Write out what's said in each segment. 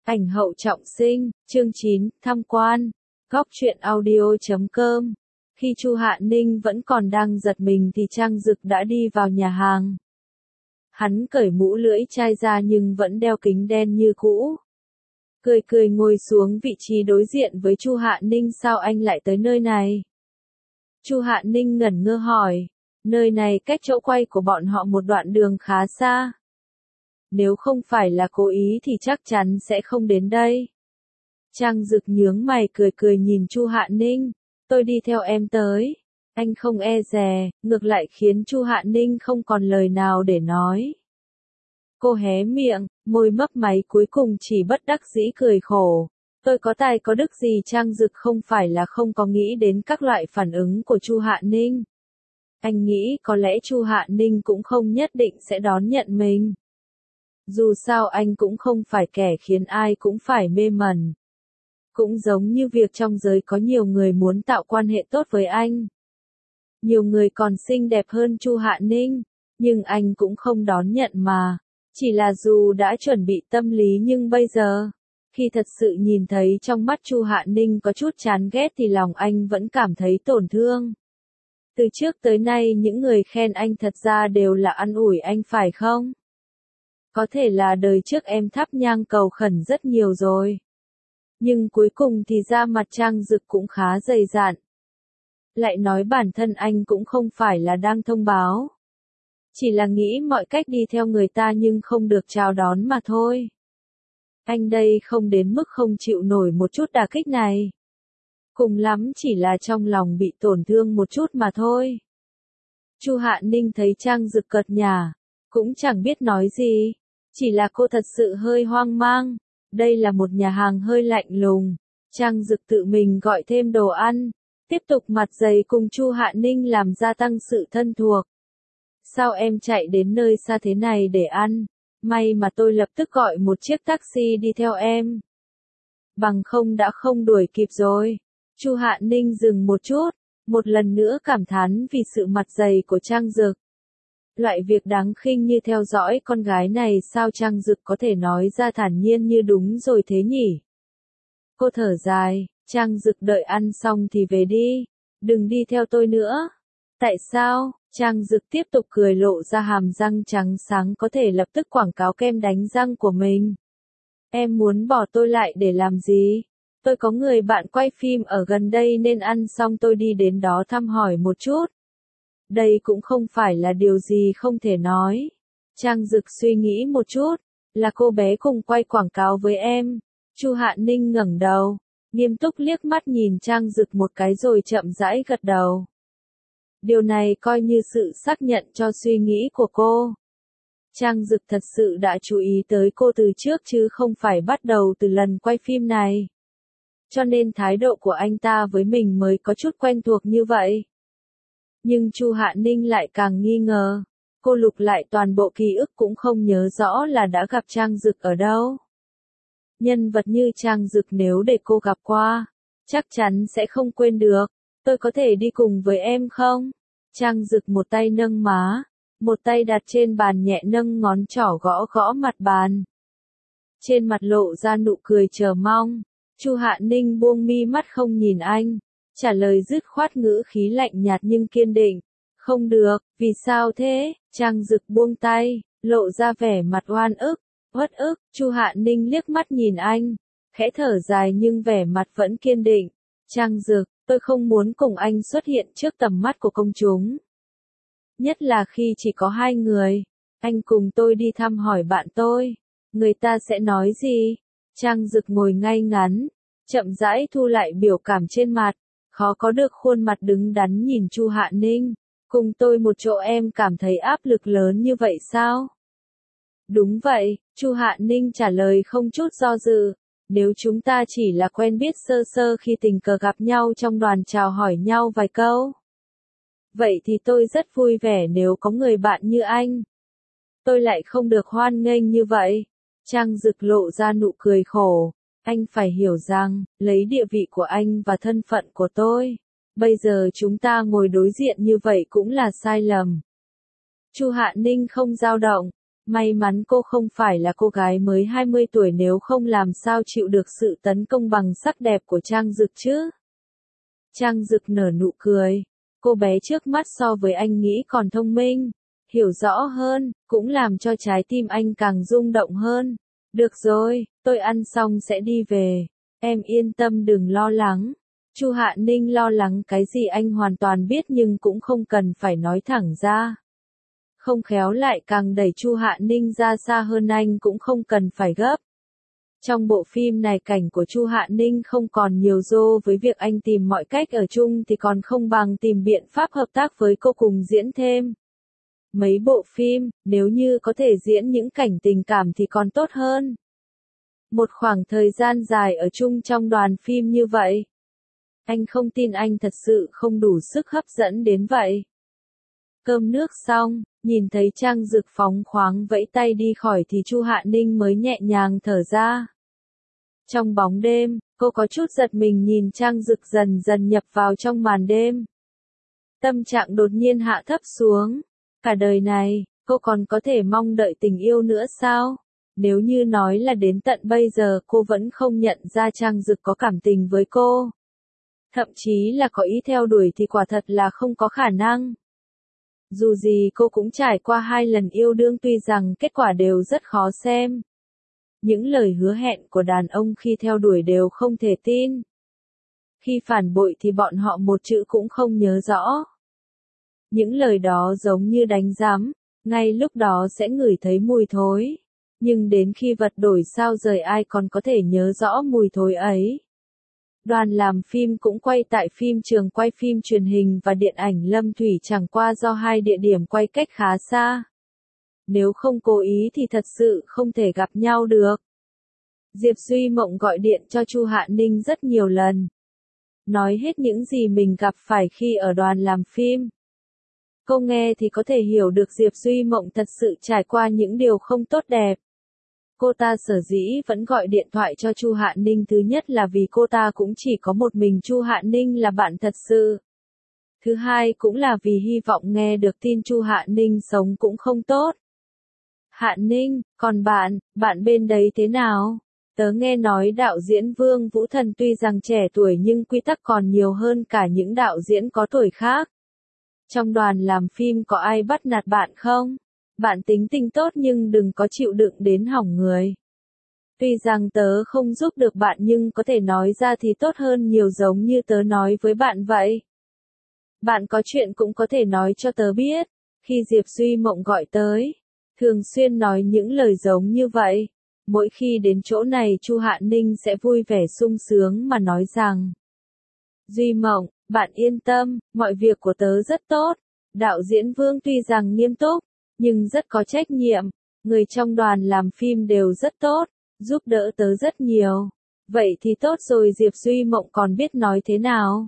Ảnh hậu trọng sinh, chương 9, tham quan. Góc truyện audio.com. Khi Chu Hạ Ninh vẫn còn đang giật mình thì Trang Dực đã đi vào nhà hàng. Hắn cởi mũ lưỡi chai ra nhưng vẫn đeo kính đen như cũ. Cười cười ngồi xuống vị trí đối diện với Chu Hạ Ninh. Sao anh lại tới nơi này? Chu Hạ Ninh ngẩn ngơ hỏi. Nơi này cách chỗ quay của bọn họ một đoạn đường khá xa. Nếu không phải là cố ý thì chắc chắn sẽ không đến đây. Trang Dực nhướng mày cười cười nhìn Chu Hạ Ninh. Tôi đi theo em tới. Anh không e dè, ngược lại khiến Chu Hạ Ninh không còn lời nào để nói. Cô hé miệng, môi mấp máy cuối cùng chỉ bất đắc dĩ cười khổ. Tôi có tài có đức gì? Trang Dực không phải là không có nghĩ đến các loại phản ứng của Chu Hạ Ninh. Anh nghĩ có lẽ Chu Hạ Ninh cũng không nhất định sẽ đón nhận mình. Dù sao anh cũng không phải kẻ khiến ai cũng phải mê mẩn. Cũng giống như việc trong giới có nhiều người muốn tạo quan hệ tốt với anh. Nhiều người còn xinh đẹp hơn Chu Hạ Ninh, nhưng anh cũng không đón nhận mà. Chỉ là dù đã chuẩn bị tâm lý nhưng bây giờ, khi thật sự nhìn thấy trong mắt Chu Hạ Ninh có chút chán ghét thì lòng anh vẫn cảm thấy tổn thương. Từ trước tới nay những người khen anh thật ra đều là an ủi anh phải không? Có thể là đời trước em thắp nhang cầu khẩn rất nhiều rồi. Nhưng cuối cùng thì da mặt Trang Dực cũng khá dày dạn. Lại nói bản thân anh cũng không phải là đang thông báo. Chỉ là nghĩ mọi cách đi theo người ta nhưng không được chào đón mà thôi. Anh đây không đến mức không chịu nổi một chút đả kích này. Cùng lắm chỉ là trong lòng bị tổn thương một chút mà thôi. Chu Hạ Ninh thấy Trang Dực cợt nhả, cũng chẳng biết nói gì. Chỉ là cô thật sự hơi hoang mang. Đây là một nhà hàng hơi lạnh lùng. Trang Dực tự mình gọi thêm đồ ăn. Tiếp tục mặt dày cùng Chu Hạ Ninh làm gia tăng sự thân thuộc. Sao em chạy đến nơi xa thế này để ăn? May mà tôi lập tức gọi một chiếc taxi đi theo em. Bằng không đã không đuổi kịp rồi. Chu Hạ Ninh dừng một chút. Một lần nữa cảm thán vì sự mặt dày của Trang Dực. Loại việc đáng khinh như theo dõi con gái này sao Trang Dực có thể nói ra thản nhiên như đúng rồi thế nhỉ? Cô thở dài, Trang Dực đợi ăn xong thì về đi, đừng đi theo tôi nữa. Tại sao? Trang Dực tiếp tục cười lộ ra hàm răng trắng sáng có thể lập tức quảng cáo kem đánh răng của mình. Em muốn bỏ tôi lại để làm gì? Tôi có người bạn quay phim ở gần đây nên ăn xong tôi đi đến đó thăm hỏi một chút. Đây cũng không phải là điều gì không thể nói. Trang Dực suy nghĩ một chút, là cô bé cùng quay quảng cáo với em. Chu Hạ Ninh ngẩng đầu, nghiêm túc liếc mắt nhìn Trang Dực một cái rồi chậm rãi gật đầu. Điều này coi như sự xác nhận cho suy nghĩ của cô. Trang Dực thật sự đã chú ý tới cô từ trước chứ không phải bắt đầu từ lần quay phim này. Cho nên thái độ của anh ta với mình mới có chút quen thuộc như vậy. Nhưng Chu Hạ Ninh lại càng nghi ngờ. Cô lục lại toàn bộ ký ức cũng không nhớ rõ là đã gặp Trang Dực ở đâu. Nhân vật như Trang Dực nếu để cô gặp qua, chắc chắn sẽ không quên được. Tôi có thể đi cùng với em không? Trang Dực một tay nâng má, một tay đặt trên bàn nhẹ nâng ngón trỏ gõ gõ mặt bàn. Trên mặt lộ ra nụ cười chờ mong. Chu Hạ Ninh buông mi mắt không nhìn anh. Trả lời dứt khoát ngữ khí lạnh nhạt nhưng kiên định. Không được, vì sao thế? Trang Dực buông tay, lộ ra vẻ mặt oan ức, uất ức. Chu Hạ Ninh liếc mắt nhìn anh, khẽ thở dài nhưng vẻ mặt vẫn kiên định. Trang Dực, tôi không muốn cùng anh xuất hiện trước tầm mắt của công chúng. Nhất là khi chỉ có hai người. Anh cùng tôi đi thăm hỏi bạn tôi. Người ta sẽ nói gì? Trang Dực ngồi ngay ngắn, chậm rãi thu lại biểu cảm trên mặt. Khó có được khuôn mặt đứng đắn nhìn Chu Hạ Ninh. Cùng tôi một chỗ em cảm thấy áp lực lớn như vậy sao? Đúng vậy, Chu Hạ Ninh trả lời không chút do dự. Nếu chúng ta chỉ là quen biết sơ sơ khi tình cờ gặp nhau trong đoàn chào hỏi nhau vài câu. Vậy thì tôi rất vui vẻ nếu có người bạn như anh. Tôi lại không được hoan nghênh như vậy. Trang Dực lộ ra nụ cười khổ. Anh phải hiểu rằng, lấy địa vị của anh và thân phận của tôi, bây giờ chúng ta ngồi đối diện như vậy cũng là sai lầm. Chu Hạ Ninh không dao động, May mắn cô không phải là cô gái mới 20 tuổi, nếu không làm sao chịu được sự tấn công bằng sắc đẹp của Trang Dực chứ. Trang Dực nở nụ cười. Cô bé trước mắt so với anh nghĩ còn thông minh, hiểu rõ hơn, cũng làm cho trái tim anh càng rung động hơn. Được rồi, tôi ăn xong sẽ đi về. Em yên tâm đừng lo lắng. Chu Hạ Ninh lo lắng cái gì anh hoàn toàn biết nhưng cũng không cần phải nói thẳng ra. Không khéo lại càng đẩy Chu Hạ Ninh ra xa hơn, anh cũng không cần phải gấp. Trong bộ phim này cảnh của Chu Hạ Ninh không còn nhiều dô với việc anh tìm mọi cách ở chung thì còn không bằng tìm biện pháp hợp tác với cô cùng diễn thêm. Mấy bộ phim, nếu như có thể diễn những cảnh tình cảm thì còn tốt hơn. Một khoảng thời gian dài ở chung trong đoàn phim như vậy. Anh không tin anh thật sự không đủ sức hấp dẫn đến vậy. Cơm nước xong, nhìn thấy Trang Dực phóng khoáng vẫy tay đi khỏi thì Chu Hạ Ninh mới nhẹ nhàng thở ra. Trong bóng đêm, cô có chút giật mình nhìn Trang Dực dần dần nhập vào trong màn đêm. Tâm trạng đột nhiên hạ thấp xuống. Cả đời này, cô còn có thể mong đợi tình yêu nữa sao? Nếu như nói là đến tận bây giờ cô vẫn không nhận ra Trang Dực có cảm tình với cô. Thậm chí là có ý theo đuổi thì quả thật là không có khả năng. Dù gì cô cũng trải qua 2 lần yêu đương, tuy rằng kết quả đều rất khó xem. Những lời hứa hẹn của đàn ông khi theo đuổi đều không thể tin. Khi phản bội thì bọn họ một chữ cũng không nhớ rõ. Những lời đó giống như đánh giám, ngay lúc đó sẽ ngửi thấy mùi thối. Nhưng đến khi vật đổi sao rời ai còn có thể nhớ rõ mùi thối ấy. Đoàn làm phim cũng quay tại phim trường quay phim truyền hình và điện ảnh Lâm Thủy, chẳng qua do 2 địa điểm quay cách khá xa. Nếu không cố ý thì thật sự không thể gặp nhau được. Diệp Duy Mộng gọi điện cho Chu Hạ Ninh rất nhiều lần. Nói hết những gì mình gặp phải khi ở đoàn làm phim. Cô nghe thì có thể hiểu được Diệp Duy Mộng thật sự trải qua những điều không tốt đẹp. Cô ta sở dĩ vẫn gọi điện thoại cho Chu Hạ Ninh, thứ nhất là vì cô ta cũng chỉ có một mình Chu Hạ Ninh là bạn thật sự. Thứ hai cũng là vì hy vọng nghe được tin Chu Hạ Ninh sống cũng không tốt. Hạ Ninh, còn bạn bên đấy thế nào? Tớ nghe nói đạo diễn Vương Vũ Thần tuy rằng trẻ tuổi nhưng quy tắc còn nhiều hơn cả những đạo diễn có tuổi khác. Trong đoàn làm phim có ai bắt nạt bạn không? Bạn tính tình tốt nhưng đừng có chịu đựng đến hỏng người. Tuy rằng tớ không giúp được bạn nhưng có thể nói ra thì tốt hơn nhiều, giống như tớ nói với bạn vậy. Bạn có chuyện cũng có thể nói cho tớ biết. Khi Diệp Duy Mộng gọi tới, thường xuyên nói những lời giống như vậy. Mỗi khi đến chỗ này Chu Hạ Ninh sẽ vui vẻ sung sướng mà nói rằng: Duy Mộng, bạn yên tâm, mọi việc của tớ rất tốt. Đạo diễn Vương tuy rằng nghiêm túc, nhưng rất có trách nhiệm. Người trong đoàn làm phim đều rất tốt, giúp đỡ tớ rất nhiều. Vậy thì tốt rồi. Diệp Duy Mộng còn biết nói thế nào?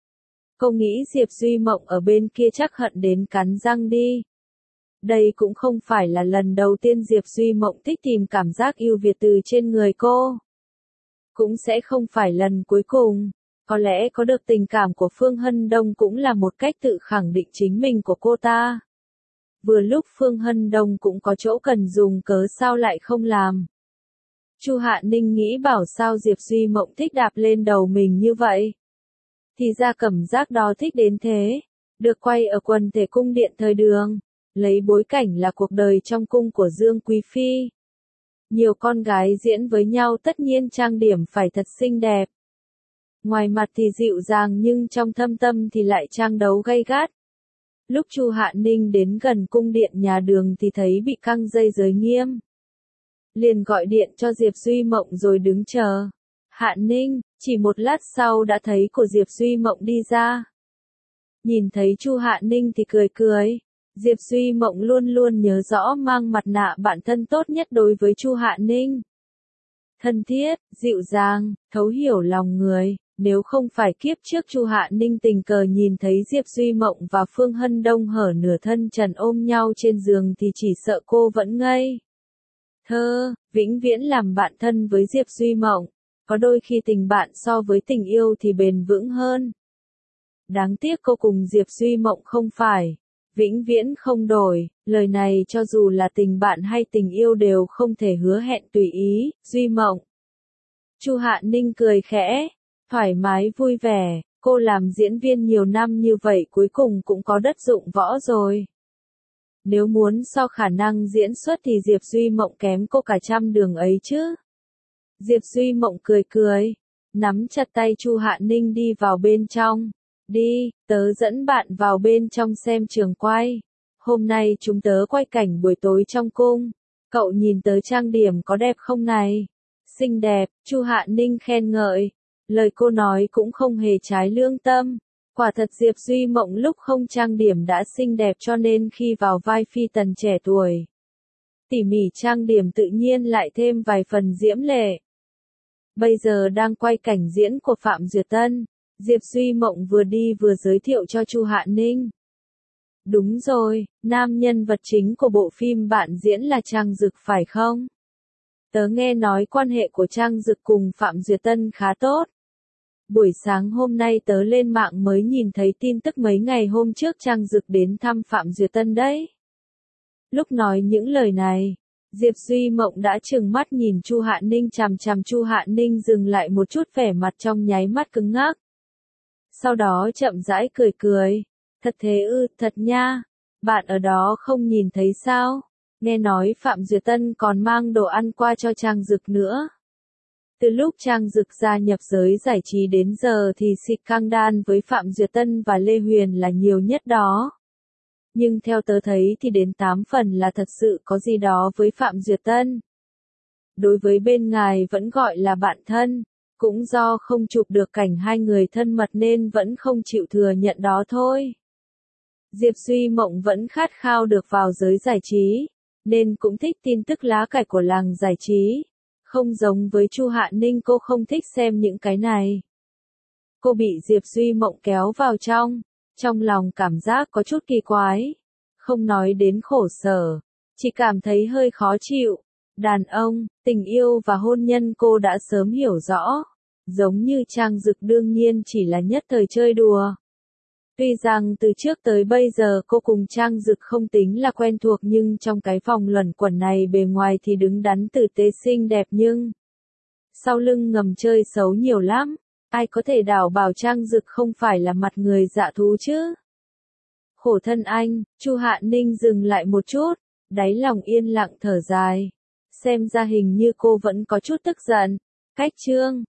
Cô nghĩ Diệp Duy Mộng ở bên kia chắc hận đến cắn răng đi. Đây cũng không phải là lần đầu tiên Diệp Duy Mộng thích tìm cảm giác ưu việt từ trên người cô. Cũng sẽ không phải lần cuối cùng. Có lẽ có được tình cảm của Phương Hân Đông cũng là một cách tự khẳng định chính mình của cô ta. Vừa lúc Phương Hân Đông cũng có chỗ cần dùng, cớ sao lại không làm. Chu Hạ Ninh nghĩ bảo sao Diệp Duy Mộng thích đạp lên đầu mình như vậy. Thì ra cảm giác đó thích đến thế. Được quay ở quần thể cung điện thời Đường. Lấy bối cảnh là cuộc đời trong cung của Dương Quý Phi. Nhiều con gái diễn với nhau tất nhiên trang điểm phải thật xinh đẹp. Ngoài mặt thì dịu dàng nhưng trong thâm tâm thì lại trang đấu gay gắt. Lúc Chu Hạ Ninh đến gần cung điện nhà Đường thì thấy bị căng dây giới nghiêm. Liền gọi điện cho Diệp Duy Mộng rồi đứng chờ. Hạ Ninh, chỉ một lát sau đã thấy của Diệp Duy Mộng đi ra. Nhìn thấy Chu Hạ Ninh thì cười cười. Diệp Duy Mộng luôn luôn nhớ rõ mang mặt nạ bạn thân tốt nhất đối với Chu Hạ Ninh. Thân thiết, dịu dàng, thấu hiểu lòng người. Nếu không phải kiếp trước Chu Hạ Ninh tình cờ nhìn thấy Diệp Duy Mộng và Phương Hân Đông hở nửa thân trần ôm nhau trên giường thì chỉ sợ cô vẫn ngây thơ, vĩnh viễn làm bạn thân với Diệp Duy Mộng. Có đôi khi tình bạn so với tình yêu thì bền vững hơn. Đáng tiếc cô cùng Diệp Duy Mộng không phải vĩnh viễn không đổi. Lời này cho dù là tình bạn hay tình yêu đều không thể hứa hẹn tùy ý, Duy Mộng. Chu Hạ Ninh cười khẽ, thoải mái vui vẻ, cô làm diễn viên nhiều năm như vậy cuối cùng cũng có đất dụng võ rồi. Nếu muốn so khả năng diễn xuất thì Diệp Duy Mộng kém cô cả trăm đường ấy chứ. Diệp Duy Mộng cười cười, nắm chặt tay Chu Hạ Ninh đi vào bên trong. Đi, tớ dẫn bạn vào bên trong xem trường quay. Hôm nay chúng tớ quay cảnh buổi tối trong cung. Cậu nhìn tớ trang điểm có đẹp không này? Xinh đẹp, Chu Hạ Ninh khen ngợi. Lời cô nói cũng không hề trái lương tâm. Quả thật Diệp Duy Mộng lúc không trang điểm đã xinh đẹp cho nên khi vào vai phi tần trẻ tuổi, tỉ mỉ trang điểm tự nhiên lại thêm vài phần diễm lệ. Bây giờ đang quay cảnh diễn của Phạm Duyệt Tân, Diệp Duy Mộng vừa đi vừa giới thiệu cho Chu Hạ Ninh. Đúng rồi, nam nhân vật chính của bộ phim bạn diễn là Trang Dực phải không? Tớ nghe nói quan hệ của Trang Dực cùng Phạm Duyệt Tân khá tốt. Buổi sáng hôm nay tớ lên mạng mới nhìn thấy tin tức mấy ngày hôm trước Trang Dực đến thăm Phạm Duyệt Tân đấy. Lúc nói những lời này, Diệp Duy Mộng đã trừng mắt nhìn Chu Hạ Ninh chằm chằm. Chu Hạ Ninh dừng lại một chút, vẻ mặt trong nháy mắt cứng ngắc. Sau đó chậm rãi cười cười. Thật thế ư, thật nha. Bạn ở đó không nhìn thấy sao? Nghe nói Phạm Duyệt Tân còn mang đồ ăn qua cho Trang Dực nữa. Từ lúc Trang Dực gia nhập giới giải trí đến giờ thì scandal với Phạm Duyệt Tân và Lê Huyền là nhiều nhất đó. Nhưng theo tớ thấy thì đến 8 phần là thật sự có gì đó với Phạm Duyệt Tân. Đối với bên ngài vẫn gọi là bạn thân, cũng do không chụp được cảnh hai người thân mật nên vẫn không chịu thừa nhận đó thôi. Diệp Duy Mộng vẫn khát khao được vào giới giải trí, nên cũng thích tin tức lá cải của làng giải trí. Không giống với Chu Hạ Ninh, cô không thích xem những cái này. Cô bị Diệp Duy Mộng kéo vào trong lòng cảm giác có chút kỳ quái. Không nói đến khổ sở, chỉ cảm thấy hơi khó chịu. Đàn ông, tình yêu và hôn nhân cô đã sớm hiểu rõ. Giống như Trang Dực đương nhiên chỉ là nhất thời chơi đùa. Tuy rằng từ trước tới bây giờ cô cùng Trang Dực không tính là quen thuộc nhưng trong cái vòng luẩn quẩn này bề ngoài thì đứng đắn tử tế xinh đẹp nhưng sau lưng ngầm chơi xấu nhiều lắm. Ai có thể đảm bảo Trang Dực không phải là mặt người dạ thú chứ? Khổ thân anh, Chu Hạ Ninh dừng lại một chút, đáy lòng yên lặng thở dài. Xem ra hình như cô vẫn có chút tức giận. Cách chương